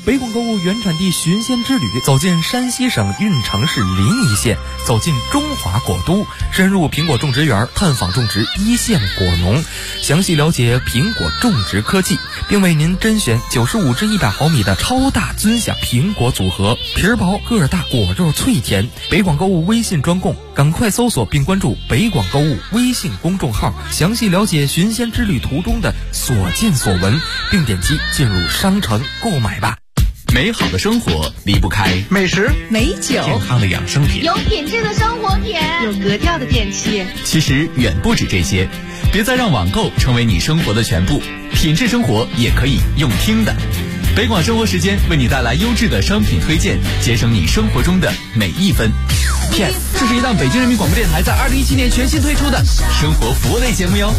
北广购物原产地寻仙之旅，走进山西省运城市临沂县，走进中华果都，深入苹果种植园，探访种植一线果农，详细了解苹果种植科技，并为您甄选95至100毫米的超大尊享苹果组合，皮儿薄个儿大，果肉脆甜。北广购物微信专供，赶快搜索并关注北广购物微信公众号，详细了解寻仙之旅途中的所见所闻，并点击进入商城购买吧。 美好的生活离不开美食、 美酒、 健康的养生品， 有品质的生活品， 有格调的电器。 其实远不止这些，别再让网购成为你生活的全部，品质生活也可以用听的。北广生活时间为你带来优质的商品推荐，节省你生活中的每一分。Yes， 这是一档北京人民广播电台在2017年全新推出的生活服务类节目哟。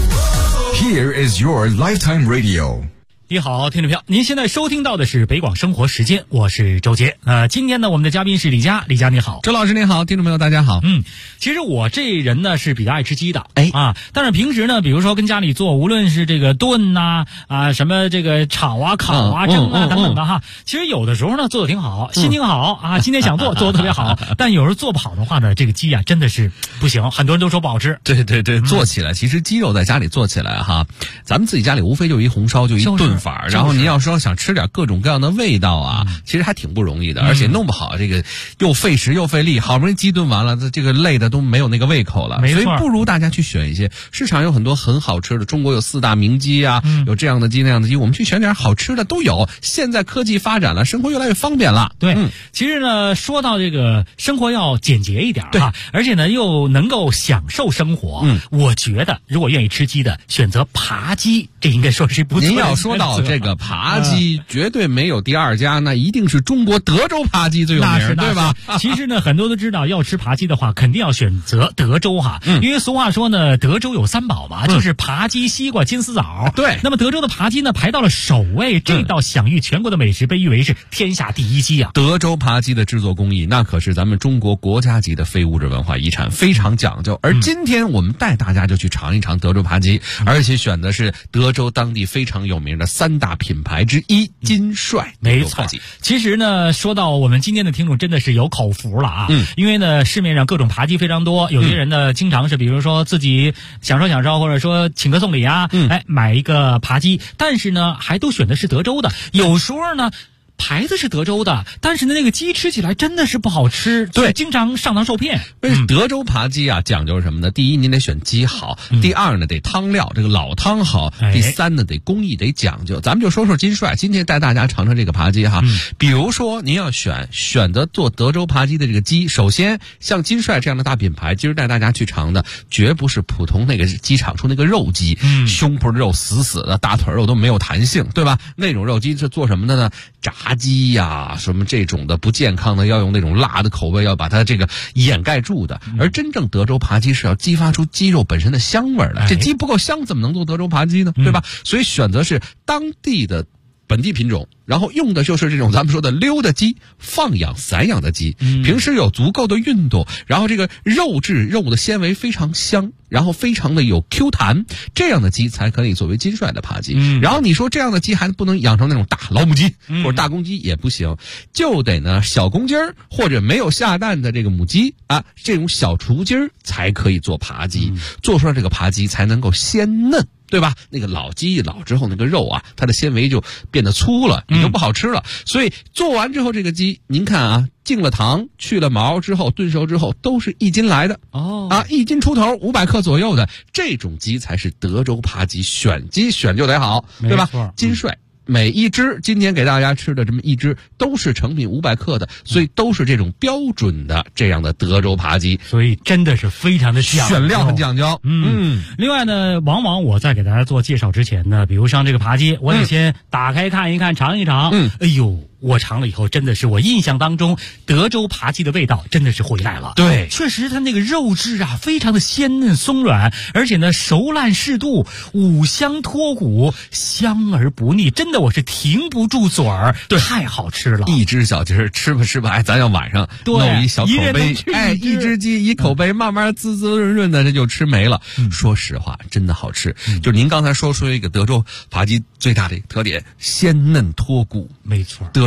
Here is your lifetime radio。 你好，听众朋友，您现在收听到的是北广生活时间，我是周杰。今天呢，我们的嘉宾是李佳，李佳你好。 周老师你好，听众朋友大家好。 其实我这人呢是比较爱吃鸡的，但是平时呢，比如说跟家里做，无论是这个炖呐什么这个炒啊、烤啊、蒸啊等等的哈，其实有的时候呢做的挺好，心情好啊，今天想做的特别好，但有时候做不好的话呢，这个鸡啊真的是不行，很多人都说不好吃。 对对对，做起来其实鸡肉在家里做起来哈，咱们自己家里无非就一红烧，就一炖法，然后您要说想吃点各种各样的味道啊，其实还挺不容易的，而且弄不好这个又费时又费力，好不容易鸡炖完了，这个累的都没有那个胃口了，所以不如大家去选一些市场有很多很好吃的，中国有4大名鸡啊，有这样的鸡那样的鸡，我们去选点好吃的都有。现在科技发展了，生活越来越方便了。 对，其实呢，说到这个生活要简洁一点啊，而且呢又能够享受生活，我觉得如果愿意吃鸡的，选择扒鸡，这应该说是不错的。 您要说到这个扒鸡，绝对没有第二家，那一定是中国德州扒鸡最有名，对吧？ 其实呢，很多都知道，要吃扒鸡的话，肯定要选择德州哈，因为俗话说呢，德州有3宝嘛，就是扒鸡、西瓜、金丝枣。 对， 那么德州的扒鸡呢排到了首位，这道享誉全国的美食被誉为是天下第一鸡啊。 德州扒鸡的制作工艺，那可是咱们中国国家级的非物质文化遗产，非常讲究。而今天我们带大家就去尝一尝德州扒鸡，而且选的是德州当地非常有名的3大品牌之一金帅。 没错，其实呢，说到我们今天的听众真的是有口福了啊，因为呢市面上各种扒鸡非常多，有些人呢经常是比如说自己享受，或者说请客送礼啊，买一个扒鸡，但是呢还都选的是德州的，有时候呢牌子是德州的，但是呢那个鸡吃起来真的是不好吃，对，经常上当受骗。 德州扒鸡啊，讲究什么呢？第一，您得选鸡好；第二呢，得汤料，这个老汤好；第三呢，得工艺得讲究。咱们就说说金帅，今天带大家尝尝这个扒鸡哈。比如说，您要选择做德州扒鸡的这个鸡，首先像金帅这样的大品牌，今儿带大家去尝的，绝不是普通那个鸡场出那个肉鸡，胸脯的肉死死的，大腿肉都没有弹性，对吧？那种肉鸡是做什么的呢？炸鸡呀，什么这种的不健康的，要用那种辣的口味，要把它这个掩盖住的。而真正德州扒鸡是要激发出鸡肉本身的香味的，这鸡不够香，怎么能做德州扒鸡呢？对吧？所以选择是当地的本地品种，然后用的就是这种咱们说的溜达鸡，放养散养的鸡，平时有足够的运动，然后这个肉的纤维非常香，然后非常的有 Q 弹，这样的鸡才可以作为金帅的扒鸡。然后你说这样的鸡还不能养成那种大老母鸡或者大公鸡也不行，就得呢小公鸡儿或者没有下蛋的这个母鸡啊，这种小雏鸡儿才可以做扒鸡，做出来这个扒鸡才能够鲜嫩，对吧？那个老鸡一老之后，那个肉啊，它的纤维就变得粗了，也就不好吃了。所以做完之后，这个鸡，您看啊，进了糖，去了毛之后，炖熟之后，都是1斤来的。1斤出头，500克左右的这种鸡才是德州扒鸡。选鸡选就得好，对吧？金帅。每一只今天给大家吃的这么一只都是成品500克的，所以都是这种标准的这样的德州扒鸡， 所以真的是非常的讲究， 选料很讲究。 另外呢，往往我在给大家做介绍之前呢，比如像这个扒鸡，我得先打开看一看，尝一尝。哎呦，我尝了以后，真的是我印象当中德州扒鸡的味道真的是回来了。 对， 确实它那个肉质啊，非常的鲜嫩松软，而且呢熟烂适度，五香脱骨，香而不腻，真的我是停不住嘴儿，太好吃了。 一只小鸡儿吃吧，咱要晚上弄一小口杯，一只鸡一口杯，慢慢滋滋润润的，这就吃没了。说实话，真的好吃。就您刚才说一个德州扒鸡最大的特点，鲜嫩脱骨， 没错。 德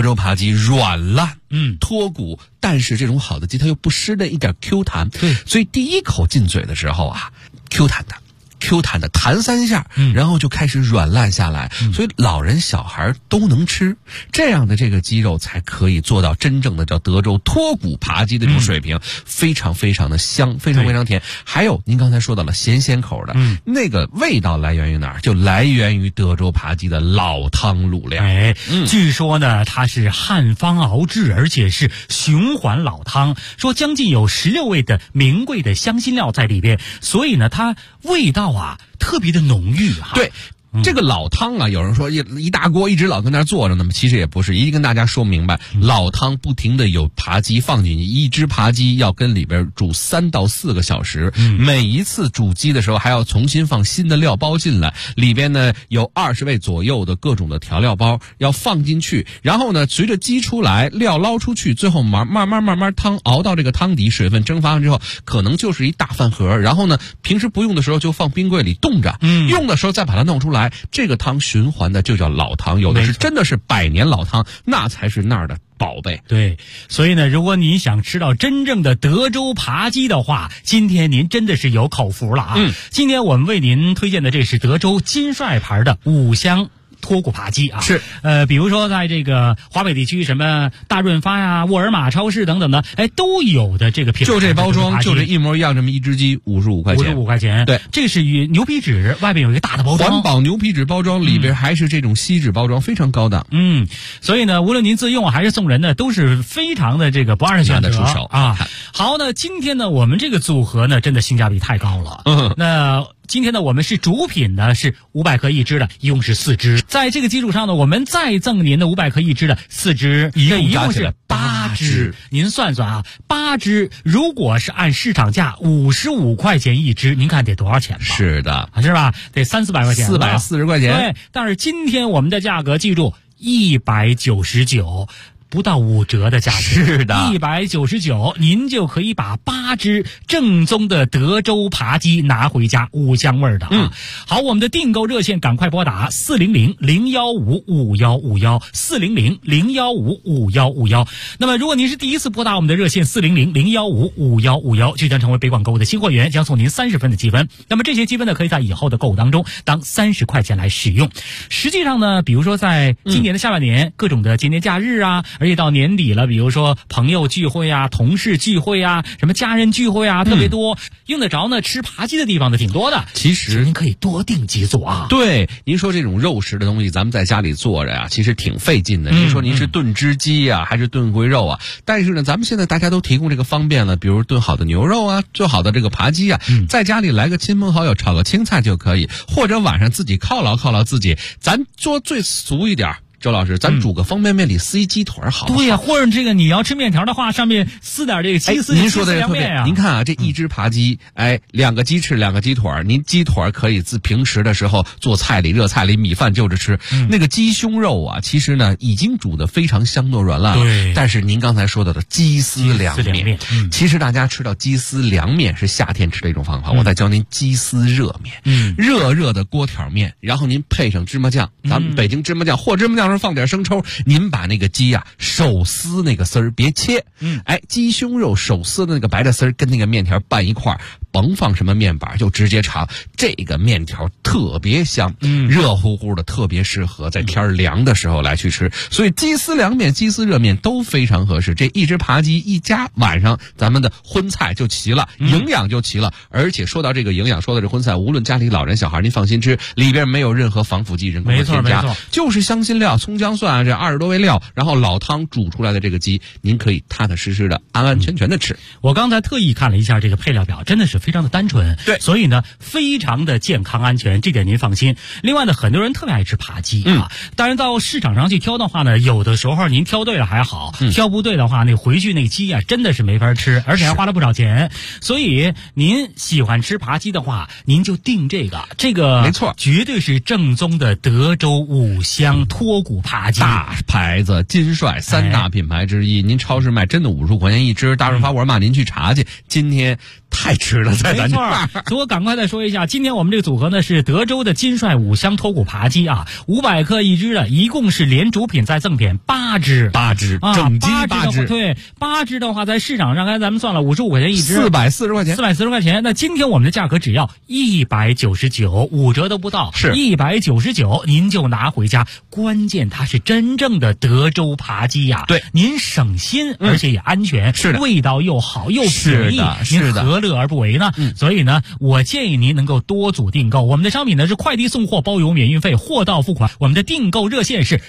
德州扒鸡软烂，脱骨，但是这种好的鸡它又不失的一点 Q 弹， 对， 所以第一口进嘴的时候啊，Q 弹的弹3下，然后就开始软烂下来，所以老人小孩都能吃，这样的这个鸡肉才可以做到真正的叫德州脱骨扒鸡的这种水平，非常非常的香，非常非常甜。还有您刚才说到了咸口的，那个味道来源于哪儿？就来源于德州扒鸡的老汤卤料。 据说呢，它是汉方熬制，而且是循环老汤，说将近有16味的名贵的香辛料在里边，所以呢，它味道特别的浓郁对。这个老汤啊，有人说一大锅一直老跟那儿坐着，那么其实也不是，一定跟大家说明白，老汤不停的有扒鸡放进去，一只扒鸡要跟里边煮3到4个小时，每一次煮鸡的时候还要重新放新的料包进来，里边呢有20味左右的各种的调料包要放进去，然后呢随着鸡出来，料捞出去，最后慢慢汤熬到这个汤底，水分蒸发完之后，可能就是一大饭盒，然后呢平时不用的时候就放冰柜里冻着，用的时候再把它弄出来。这个汤循环的就叫老汤，有的是真的是100年老汤，那才是那儿的宝贝。 对，所以呢，如果你想吃到真正的德州扒鸡的话，今天您真的是有口福了啊！今天我们为您推荐的这是德州金帅牌的5香脱骨扒鸡啊， 是比如说在这个华北地区，什么大润发呀、沃尔玛超市等等的，都有的这个品牌， 就这包装，就这一模一样，这么一只鸡55块钱，55 块钱，对，这是与牛皮纸外边有一个大的包装， 环保牛皮纸包装，里边还是这种锡纸包装，非常高档。 所以呢，无论您自用还是送人呢，都是非常的这个不二的选择， 拿得出手啊。好，那今天呢，我们这个组合呢，真的性价比太高了。那今天呢，我们是主品呢是500克一只的，一共是4只。在这个基础上呢，我们再赠您的500克一只的4只，一共是8只。您算算啊，8只如果是按市场价55块钱一只，您看得多少钱吧？ 是的， 是吧？得300-400块钱 ，440块钱。 对，但是今天我们的价格，记住199。不到5折的价格， 是的 ，199，您就可以把8只正宗的德州扒鸡拿回家，5香味的啊。好，我们的订购热线赶快拨打400-015-5151，400-015-5151。那么，如果您是第一次拨打我们的热线400-015-5151，就将成为北广购物的新会员，将送您30分的积分。那么这些积分呢，可以在以后的购物当中当30块钱来使用。实际上呢，比如说在今年的下半年，各种的节年假日啊。而且到年底了，比如说朋友聚会啊、同事聚会啊、什么家人聚会啊，特别多，用得着呢吃扒鸡的地方呢挺多的。 其实您可以多订几组啊。 对，您说这种肉食的东西，咱们在家里做着呀，其实挺费劲的。您说您是炖只鸡啊，还是炖回肉啊？但是呢，咱们现在大家都提供这个方便了，比如炖好的牛肉啊，做好的这个扒鸡啊，在家里来个亲朋好友炒个青菜就可以，或者晚上自己犒劳自己，咱做最俗一点。周老师，咱煮个方便面里撕一鸡腿好不好？ 对呀，或者这个你要吃面条的话，上面撕点这个鸡丝。 您说的也特别。 您看啊，这一只扒鸡，2个鸡翅，2个鸡腿，您鸡腿可以自平时的时候做菜里、热菜里、米饭就着吃。那个鸡胸肉啊，其实呢已经煮得非常香糯软烂了。 对。 但是您刚才说到的鸡丝凉面，其实大家吃到鸡丝凉面是夏天吃的一种方法。我再教您鸡丝热面，热的锅条面，然后您配上芝麻酱，咱们北京芝麻酱或芝麻酱。放点生抽，您把那个鸡啊手撕那个丝儿，别切。鸡胸肉手撕的那个白的丝儿跟那个面条拌一块儿，甭放什么面板，就直接炒。这个面条特别香，热乎乎的，特别适合在天凉的时候来去吃。所以鸡丝凉面、鸡丝热面都非常合适。这一只扒鸡一家晚上，咱们的荤菜就齐了，营养就齐了。而且说到这个营养，说到这荤菜，无论家里老人小孩，您放心吃，里边没有任何防腐剂、人工的添加，就是香辛料。葱姜蒜啊，这20多味料，然后老汤煮出来的这个鸡，您可以踏踏实实的、安安全全的吃。 我刚才特意看了一下这个配料表，真的是非常的单纯， 对， 所以呢，非常的健康安全，这点您放心。另外呢，很多人特别爱吃扒鸡啊，当然到市场上去挑的话呢，有的时候您挑对了还好，挑不对的话，那回去那鸡啊真的是没法吃，而且还花了不少钱。所以您喜欢吃扒鸡的话，您就订这个， 没错， 绝对是正宗的德州5香脱骨骨扒鸡， 大牌子金帅3大品牌之一，您超市卖真的55块钱一只，大润发沃尔玛您去查去，今天太吃了，在咱这儿。 所以我赶快再说一下，今天我们这个组合呢是德州的金帅5香脱骨扒鸡啊，500克一只的，一共是连主品再赠品8只， 整鸡8只， 对，8只的话在市场上刚才咱们算了55块钱一只 ，440块钱 ，440块钱。那今天我们的价格只要199，5折都不到， 是 199，您就拿回家。关键它是真正的德州扒鸡呀， 对， 您省心，而且也安全， 是的， 味道又好又便宜， 是的， 何乐而不为呢？所以呢，我建议您能够多组订购。我们的商品呢是快递送货包邮免运费，货到付款。我们的订购热线是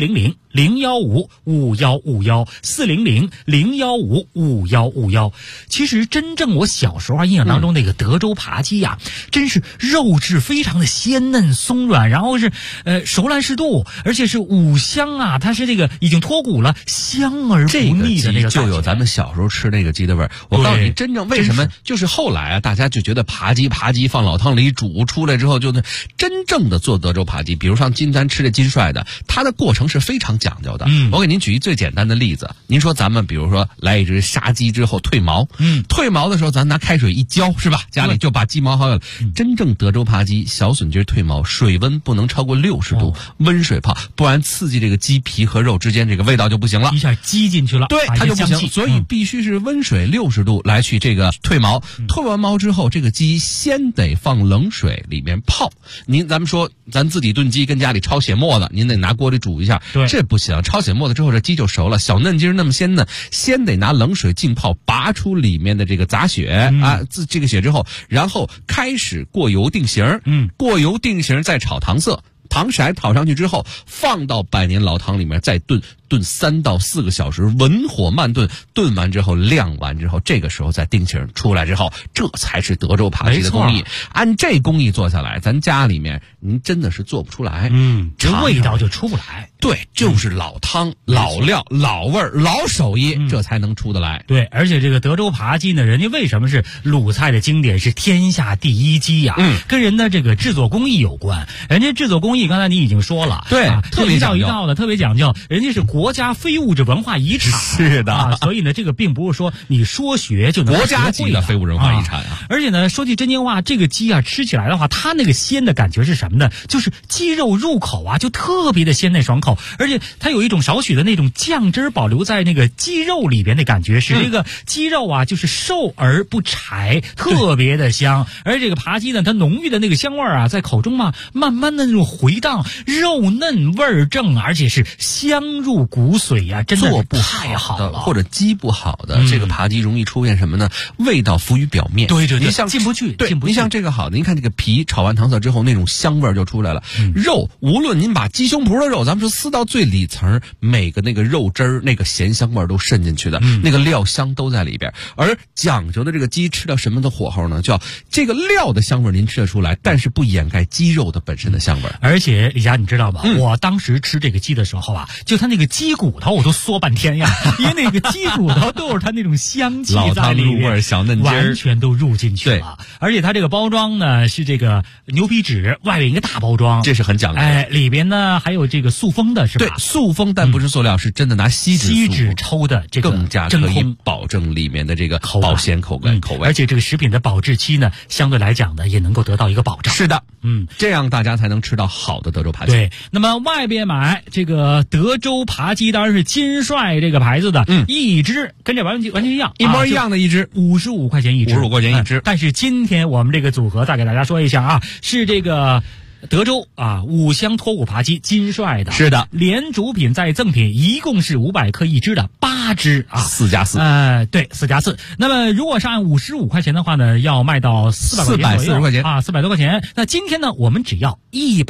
400-015-5151，400-015-5151。其实真正我小时候印象当中那个德州扒鸡呀，真是肉质非常的鲜嫩松软，然后是熟烂适度，而且是5香啊，它是这个已经脱骨了，香而不腻的那个， 就有咱们小时候吃那个鸡的味儿。我告诉你，真正为什么就是后来啊，大家就觉得扒鸡放老汤里煮出来之后，就是真正的做德州扒鸡。比如像今咱吃的金帅的，它的过程是非常讲究的。我给您举一最简单的例子，您说咱们比如说来一只杀鸡之后退毛，退毛的时候咱拿开水一浇，是吧？家里就把鸡毛好了。真正德州扒鸡小笋鸡退毛，水温不能超过60度，温水泡，不然刺激这个鸡皮和肉之间这个味道就不行了， 一下鸡进去了， 对，它就不行。所以必须是温水60度来去这个退毛。退完毛之后，这个鸡先得放冷水里面泡。咱们说咱自己炖鸡跟家里焯血沫子，您得拿锅里煮一下，这不行。焯血沫子之后，这鸡就熟了，小嫩鸡那么鲜嫩，先得拿冷水浸泡，拔出里面的这个杂血这个血之后，然后开始过油定型，过油定型再炒糖色。糖色炒上去之后，放到百年老汤里面再炖3到4个小时，文火慢炖，炖完之后晾完之后，这个时候再定型出来之后，这才是德州扒鸡的工艺。按这工艺做下来，咱家里面您真的是做不出来， 这味道就出不来。 对，就是老汤、老料、老味儿、老手艺，这才能出得来。 对，而且这个德州扒鸡呢，人家为什么是鲁菜的经典，是天下第一鸡呀？跟人的这个制作工艺有关。人家制作工艺刚才你已经说了， 对，特别讲究， 一道的特别讲究，人家是国家非物质文化遗产， 是的所以呢，这个并不是说你说学就能国家级的非物质文化遗产啊。 而且呢，说句真心话，这个鸡啊吃起来的话，它那个鲜的感觉是什么呢？就是鸡肉入口啊，就特别的鲜嫩爽口，而且它有一种少许的那种酱汁保留在那个鸡肉里边的感觉，使这个鸡肉啊就是瘦而不柴，特别的香。而这个扒鸡呢，它浓郁的那个香味啊，在口中嘛，慢慢的那种回荡，肉嫩味儿正，而且是香入骨髓呀，真的太好了。 或者鸡不好的这个扒鸡容易出现什么呢？味道浮于表面， 对， 您像进不去。 对，您像这个好的，您看这个皮炒完糖色之后，那种香味就出来了。肉，无论您把鸡胸脯的肉，咱们说撕到最里层，每个那个肉汁儿、那个咸香味都渗进去的，那个料香都在里边。而讲究的这个鸡吃到什么的火候呢？叫这个料的香味您吃得出来，但是不掩盖鸡肉的本身的香味。 而且李佳，你知道吧？我当时吃这个鸡的时候啊，就它那个鸡骨头我都嗦半天呀，因为那个鸡骨头都是它那种香气在里面， 老汤入味，小嫩鸡完全都入进去了。而且它这个包装呢是这个牛皮纸，外面一个大包装， 这是很讲究的。 里边呢还有这个塑封的，是吧？ 对，塑封，但不是塑料，是真的拿锡纸抽的，这个更加可以保证里面的这个保鲜口味。 而且这个食品的保质期呢，相对来讲呢也能够得到一个保障。 是的，这样大家才能吃到好的德州扒鸡。 对，那么外边买这个德州扒鸡，当然是金帅这个牌子的，一只跟这完全一样， 一模一样的一只 ，55块钱一只 ，55块钱一只。 但是今天我们这个组合再给大家说一下啊，是这个德州5香脱骨扒鸡金帅的， 是的， 连主品再赠品，一共是500克一只的8只啊 ，4+4， 对，4+4。那么如果是按55块钱的话呢，要卖到440块钱啊，400多块钱。那今天呢，我们只要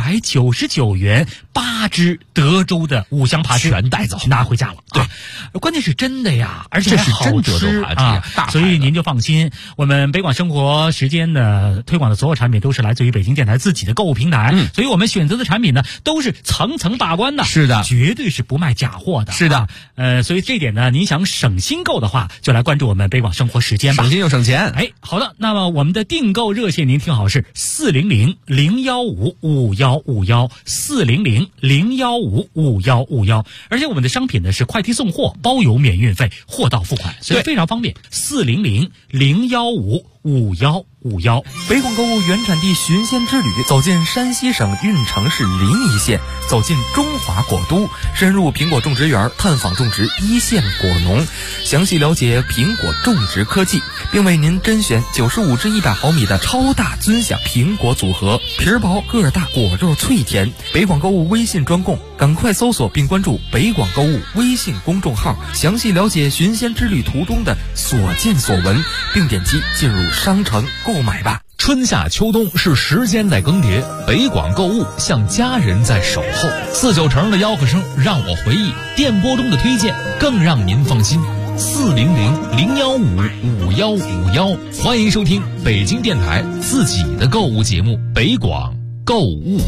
199元，8只德州的5香扒鸡全带走， 拿回家了。 对， 关键是真的呀，而且还好吃， 这是真德州扒鸡啊， 所以您就放心，我们北广生活时间的推广的所有产品都是来自于北京电台自己的购物平台，所以我们选择的产品呢都是层层把关的， 是的， 绝对是不卖假货的， 是的。 所以这点呢，您想省心购的话，就来关注我们北广生活时间吧， 省心又省钱。 好的，那么我们的订购热线您听好是400-015-5151，400-015-5151。 400-015-5151，而且我们的商品呢是快递送货，包邮免运费，货到付款，所以非常方便。400-015-5151。 北广购物原产地寻仙之旅，走进山西省运城市临沂县，走进中华果都，深入苹果种植园，探访种植一线果农，详细了解苹果种植科技，并为您甄选95至100毫米的超大尊享苹果组合，皮儿薄个儿大，果肉脆甜。北广购物微信专供，赶快搜索并关注北广购物微信公众号，详细了解寻仙之旅途中的所见所闻，并点击进入商城购买吧。 春夏秋冬是时间在更迭，北广购物像家人在守候。49城的吆喝声让我回忆，电波中的推荐更让您放心。400-015-5151，欢迎收听北京电台自己的购物节目北广购物。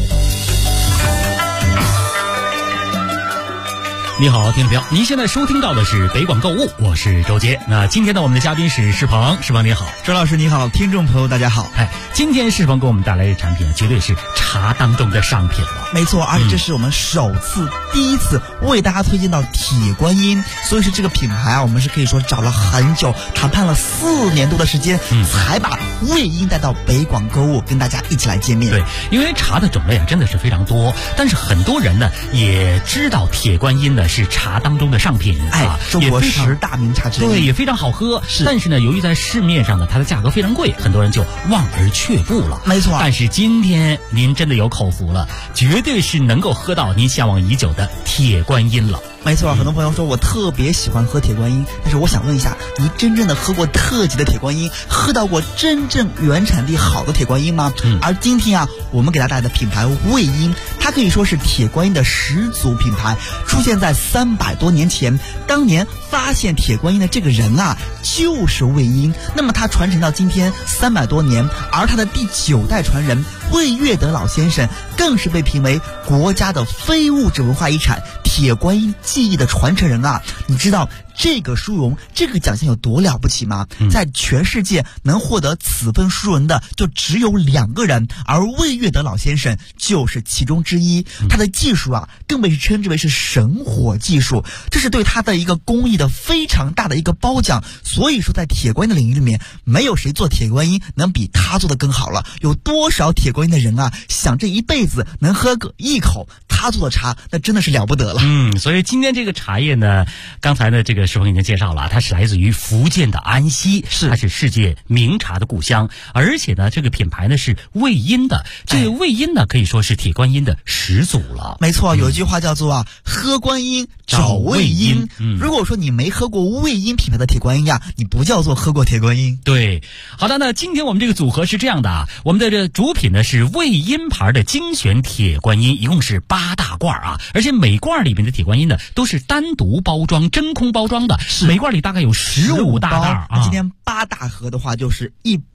你好，听众朋友，您现在收听到的是北广购物，我是周杰。那今天呢，我们的嘉宾是世鹏，世鹏你好。 周老师你好，听众朋友大家好。 今天世鹏给我们带来的产品绝对是茶当中的上品了。 没错，而且这是我们第一次为大家推荐到铁观音，所以说这个品牌啊，我们是可以说找了很久，谈判了4年多的时间，才把味音带到北广购物，跟大家一起来见面。 对，因为茶的种类啊真的是非常多，但是很多人呢也知道铁观音呢是茶当中的上品中国10大名茶之一， 对，也非常好喝。但是呢，由于在市面上呢，它的价格非常贵，很多人就望而却步了。 没错， 但是今天您真的有口福了，绝对是能够喝到您向往已久的铁观音了。 没错，很多朋友说我特别喜欢喝铁观音，但是我想问一下，你真正的喝过特级的铁观音，喝到过真正原产地好的铁观音吗？而今天啊，我们给大家带来的品牌味音，它可以说是铁观音的始祖品牌，出现在300多年前。当年发现铁观音的这个人啊，就是味音。那么他传承到今天300多年，而他的第9代传人魏月德老先生，更是被评为国家的非物质文化遗产铁观音技艺的传承人啊！你知道这个殊荣，这个奖项有多了不起吗？在全世界能获得此份殊荣的就只有2个人，而魏月德老先生就是其中之一。他的技术啊，更被称之为是神火技术，这是对他的一个工艺的非常大的一个褒奖。所以说，在铁观音的领域里面，没有谁做铁观音能比他做的更好了。有多少铁观音的人啊，想这一辈子能喝个一口他做的茶，那真的是了不得了。 所以今天这个茶叶呢，刚才呢这个世鹏已经介绍了，它是来自于福建的安溪，它是世界名茶的故乡，而且呢这个品牌呢是味音的，这个味音呢可以说是铁观音的始祖了。 没错，有一句话叫做喝观音找味音。如果说你没喝过味音品牌的铁观音呀，你不叫做喝过铁观音。 对，好的，那今天我们这个组合是这样的啊，我们的这主品呢是味音牌的精选铁观音，一共是8大罐啊，而且每罐里面的铁观音呢都是单独包装真空包装的，每罐里大概有15大袋啊。 今天8大盒的话就是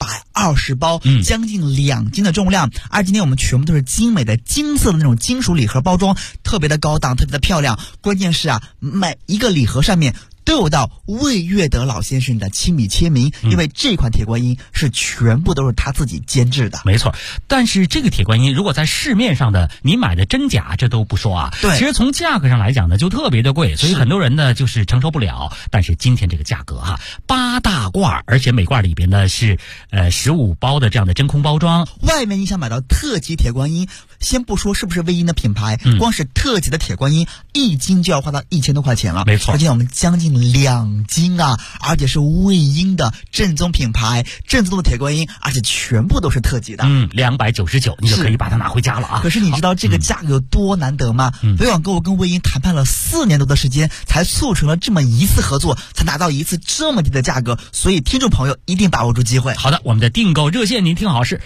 120包，将近2斤的重量。而今天我们全部都是精美的金色的那种金属礼盒包装，特别的高档，特别的漂亮。关键是啊，每一个礼盒上面都有到魏月德老先生的亲笔签名，因为这款铁观音是全部都是他自己监制的。 没错，但是这个铁观音如果在市面上的你买的真假这都不说啊， 对， 其实从价格上来讲呢就特别的贵，所以很多人呢就是承受不了。但是今天这个价格哈，8大罐，而且每罐里边呢是15包的这样的真空包装。 外面你想买到特级铁观音，先不说是不是味音的品牌，光是特级的铁观音1斤就要花到1000多块钱了。 没错， 而且我们将近2斤啊，而且是味音的正宗品牌，正宗的铁观音，而且全部都是特级的。 299，你就可以把它拿回家了啊。 可是你知道这个价格有多难得吗？北广购物跟味音谈判了4年多的时间，才促成了这么一次合作，才拿到一次这么低的价格，所以听众朋友一定把握住机会。 好的，我们的订购热线您听好是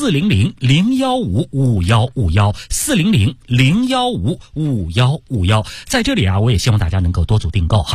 400-015-5151 400-015-5151。在这里啊，我也希望大家能够多组订购哈。一个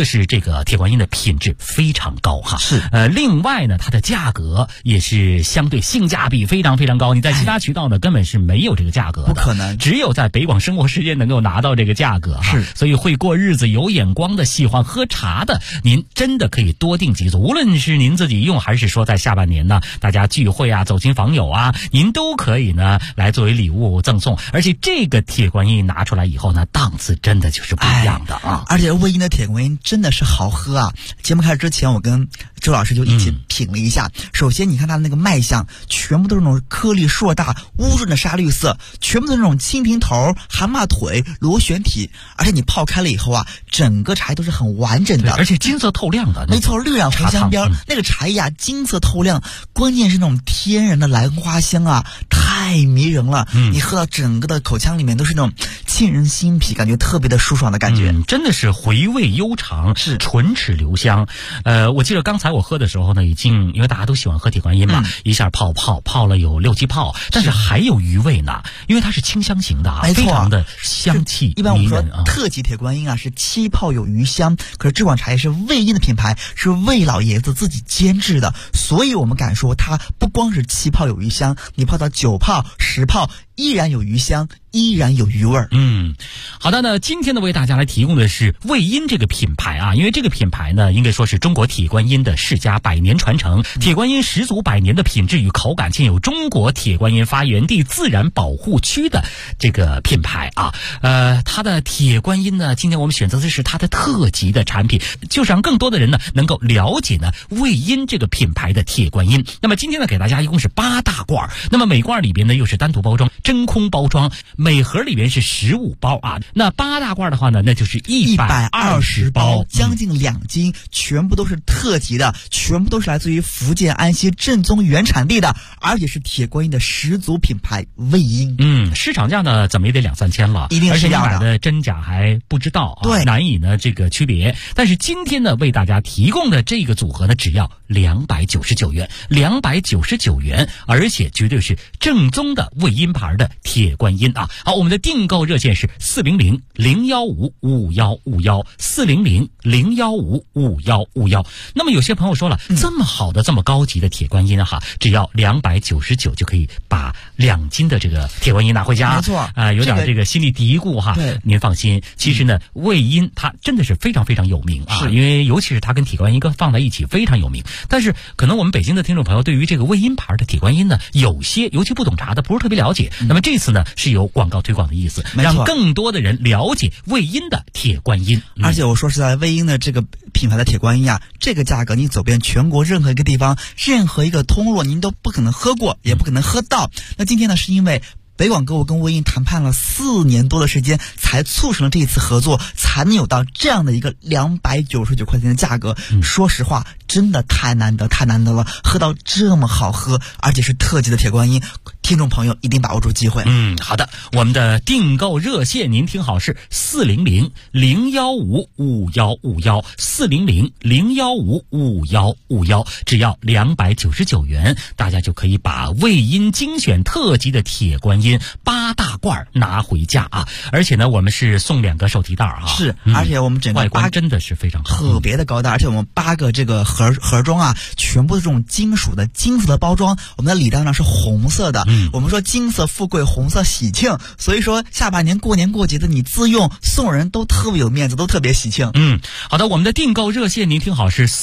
个是这个铁观音的品质非常高哈， 是另外呢，它的价格也是相对性价比非常非常高，你在其他渠道呢根本是没有这个价格的， 不可能， 只有在北广生活时间能够拿到这个价格哈。 是， 所以会过日子、有眼光的、喜欢喝茶的，您真的可以多订几组，无论是您自己用，还是说在下半年呢，大家聚会啊、走亲访友啊，您都可以呢来作为礼物赠送。而且这个铁观音拿出来以后呢，档次真的就是不一样的啊！ 而且魏婴的铁观音真的是好喝啊！节目开始之前，我跟周老师就一起品了一下。首先，你看它的那个卖相，全部都是那种颗粒硕大、乌润的沙绿色，全部都是那种蜻蜓头、蛤蟆腿、螺旋体。而且你泡开了以后啊，整个茶都是很完整的， 而且金色透亮的。 没错，绿染红香边，那个茶叶啊，金色透亮，关键是那种天然的兰花香啊，太迷人了。你喝到整个的口腔里面都是那种沁人心脾，感觉特别的舒爽的感觉， 真的是回味悠长， 是唇齿留香。我记得刚才我喝的时候呢，已经因为大家都喜欢喝铁观音嘛，一下泡了有6、7泡，但是还有余味呢，因为它是清香型的啊，非常的香气一般我们说啊。 特级铁观音啊是7泡有余香，可是这款茶叶是魏婴的品牌，是魏老爷子自己监制的，所以我们敢说它不光是7泡有余香，你泡到9泡、10泡依然有余香，依然有余味儿。 好的呢，今天呢为大家来提供的是魏婴这个品牌啊，因为这个品牌呢应该说是中国铁观音的世家，100年传承，铁观音十足100年的品质与口感，现有中国铁观音发源地自然保护区的这个品牌啊。它的铁观音呢，今天我们选择的是它的特级的产品，就是让更多的人呢能够了解呢魏婴这个品牌的铁观音。那么今天呢给大家一共是8大罐，那么每罐里边呢又是单独包装、真空包装，每盒里边是15包啊。那8大罐的话呢，那就是120包， 将近2斤，全部都是特级的，全部都是来自于福建安溪正宗原产地的，而且是铁观音的十足品牌魏婴。 市场价呢怎么也得2、3千了， 一定是这样的， 而且你买的真假还不知道啊， 对， 难以呢这个区别。但是今天呢为大家提供的这个组合呢，只要299元，299元，而且绝对是正宗的魏婴牌的铁观音啊。好，我们的订购热线是400-015-5151，400-015-5151。那么有些朋友说了，这么好的这么高级的铁观音哈，只要299就可以把2斤的这个铁观音拿回家。 没错有点这个心里嘀咕哈。 对， 您放心，其实呢魏婴它真的是非常非常有名啊，因为尤其是它跟铁观音放在一起非常有名。但是可能我们北京的听众朋友对于这个魏婴牌的铁观音呢，有些尤其不懂茶的不是特别了解。那么这次呢是有广告推广的意思，让更多的人了解魏婴的铁观音。 而且我说实在，魏婴的这个品牌的铁观音啊，这个价格你走遍全国任何一个地方，任何一个通路您都不可能喝过，也不可能喝到。那今天呢是因为北广购物跟魏婴谈判了4年多的时间，才促成了这一次合作，才能有到这样的一个299块钱的价格。说实话，真的太难得了，喝到这么好喝，而且是特级的铁观音，听众朋友一定把握住机会。 好的，我们的订购热线您听好是400-015-5151，400-015-5151，只要299元，大家就可以把魏婴精选特级的铁观音8大罐拿回家啊！而且呢，我们是送2个手提袋啊， 是，而且我们整个外观真的是非常好， 特别的高大，而且我们8个这个盒装啊，全部是这种金属的金色的包装，我们的礼袋呢是红色的。我们说金色富贵，红色喜庆，所以说下半年过年过节的你自用送人都特别有面子，都特别喜庆。 好的，我们的订购热线您听好是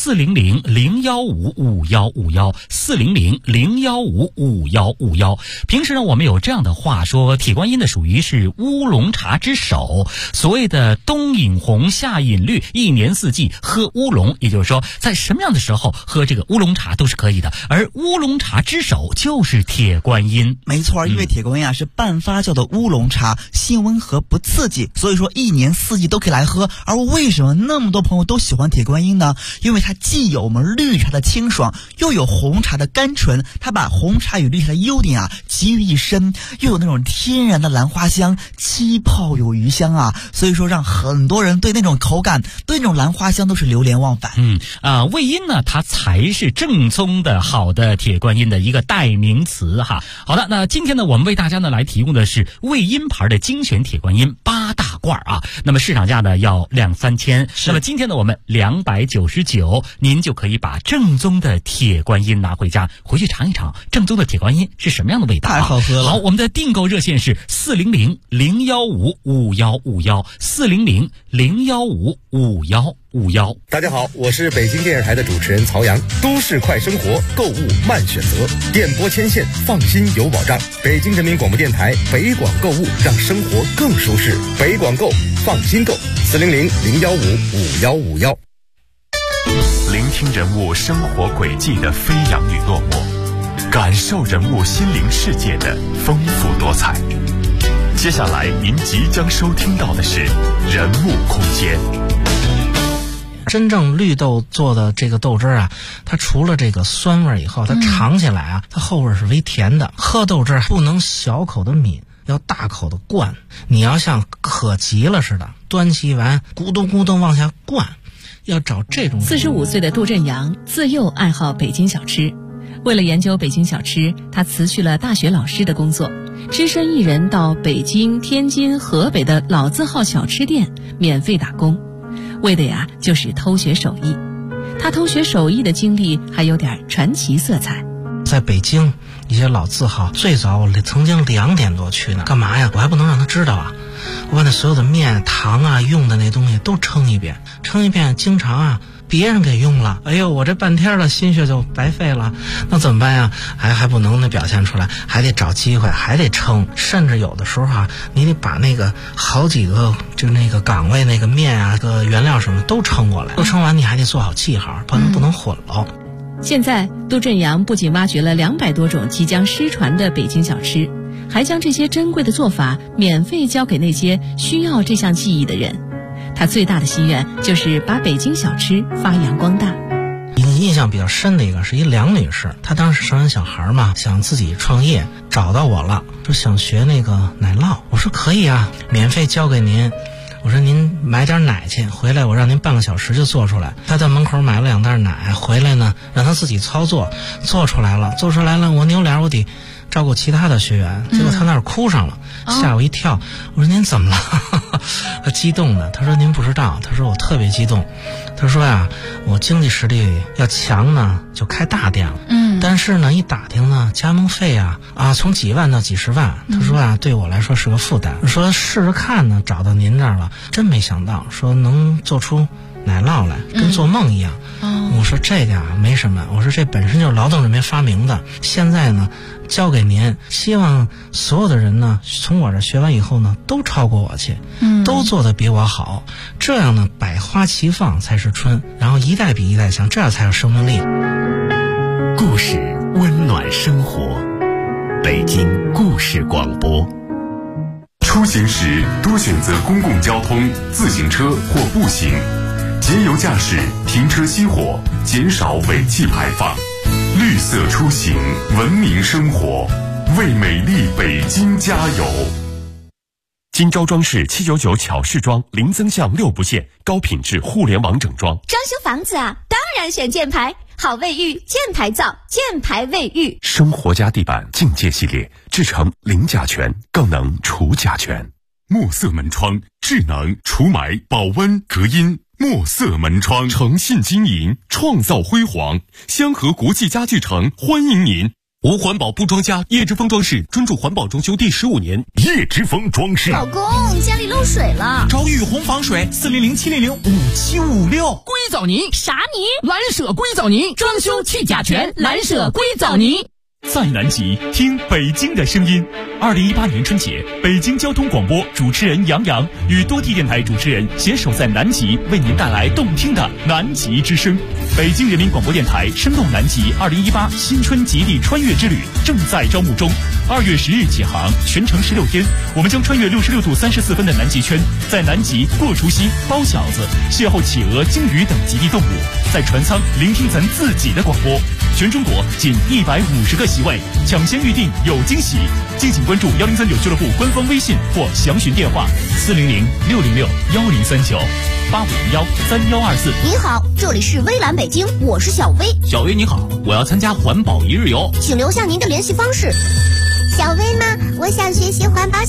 400-015-5151，400-015-5151。平时呢我们有这样的话说，铁观音呢属于是乌龙茶之首，所谓的冬饮红夏饮绿，1年4季喝乌龙，也就是说在什么样的时候喝这个乌龙茶都是可以的，而乌龙茶之首就是铁观音。 没错，因为铁观音啊是半发酵的乌龙茶，性温和不刺激，所以说1年4季都可以来喝。而为什么那么多朋友都喜欢铁观音呢？因为它既有我们绿茶的清爽，又有红茶的甘醇，它把红茶与绿茶的优点啊集于一身，又有那种天然的兰花香，7泡有余香啊，所以说让很多人对那种口感，对那种兰花香都是流连忘返。 魏婴呢它才是正宗的好的铁观音的一个代名词哈。好的，那今天呢我们为大家呢来提供的是魏婴牌的精选铁观音8大罐啊，那么市场价呢要2-3千。那么今天呢我们299，您就可以把正宗的铁观音拿回家，回去尝一尝正宗的铁观音是什么样的味道啊。 太好喝了。 好，我们的订购热线是400-015-5151，400-015-5151。 大家好，我是北京电视台的主持人曹阳。都市快生活，购物慢选择，电波牵线，放心有保障。北京人民广播电台北广购物，让生活更舒适。北广购，放心购，400-015-5151。 聆听人物生活轨迹的飞扬与落寞，感受人物心灵世界的丰富多彩。接下来您即将收听到的是人物空间。 真正绿豆做的这个豆汁啊，它除了这个酸味以后，它尝起来啊，它后味是微甜的。喝豆汁不能小口的抿，要大口的灌。你要像渴急了似的，端起碗咕咚咕咚往下灌，要找这种。 45岁的杜振阳自幼爱好北京小吃，为了研究北京小吃，他辞去了大学老师的工作，只身一人到北京、天津、河北的老字号小吃店免费打工。为的呀，就是偷学手艺。他偷学手艺的经历还有点传奇色彩。 在北京一些老字号，最早我曾经2点多去呢，干嘛呀？我还不能让他知道啊！我把那所有的面、糖啊、用的那东西都称一遍，经常啊别人给用了，哎呦，我这半天的心血就白费了。那怎么办呀？还不能那表现出来，还得找机会，还得称。甚至有的时候啊，你得把那个好几个就那个岗位那个面啊、个原料什么都称过来，都称完你还得做好记号，不能混了。 现在杜振阳不仅挖掘了200多种即将失传的北京小吃，还将这些珍贵的做法免费教给那些需要这项技艺的人。他最大的心愿就是把北京小吃发扬光大。 印象比较深的一个是一梁女士，她当时生完小孩嘛，想自己创业，找到我了，说想学那个奶酪。我说可以啊，免费教给您。我说您买点奶去，回来我让您半个小时就做出来。他在门口买了2袋奶，回来呢让他自己操作，做出来了，我扭脸我得照顾其他的学员，结果他那儿哭上了，吓我一跳。我说您怎么了？他激动的，他说您不知道，他说我特别激动。他说呀，我经济实力要强呢，就开大店了。但是呢，一打听呢，加盟费啊从几万到几十万。他说啊，对我来说是个负担。说试试看呢，找到您这儿了，真没想到，说能做出奶酪来，跟做梦一样。我说这个啊没什么，我说这本身就是劳动人民发明的，现在呢交给您，希望所有的人呢从我这学完以后呢都超过我去，都做得比我好，这样呢百花齐放才是春，然后一代比一代强，这样才有生命力。 故事温暖生活，北京故事广播。出行时多选择公共交通、自行车或步行，节油驾驶，停车熄火，减少尾气排放。绿色出行，文明生活，为美丽北京加油。金招装饰799巧饰装，零增项6不限，高品质互联网整装。 装修房子啊，当然选箭牌，好卫浴，箭牌造，箭牌卫浴。 生活家地板境界系列，制成零甲醛，更能除甲醛。墨色门窗，智能除霾、保温、隔音。墨色门窗，诚信经营，创造辉煌。香河国际家具城欢迎您。无环保不装家，叶之峰装饰专注环保装修第15年。叶之峰装饰。 老公，家里漏水了。 找雨虹防水，400-700-5756。硅藻泥。 啥泥？ 蓝舍硅藻泥，装修去甲醛，蓝舍硅藻泥。 在南极听北京的声音。2018年春节，北京交通广播主持人杨洋与多地电台主持人携手在南极，为您带来动听的南极之声。北京人民广播电台声动南极2018新春极地穿越之旅正在招募中，2月10日起航，全程16天，我们将穿越66度34分的南极圈，在南极过除夕、包饺子，邂逅企鹅、鲸鱼等极地动物，在船舱聆听咱自己的广播。全中国仅150个席位，抢先预定有惊喜。敬请关注1039俱乐部官方微信或详询电话400-606-1039，8501-3124。 您好，这里是微蓝北京，我是小薇。 小薇你好，我要参加环保一日游， 请留下您的联系方式。 小薇吗？我想学习环保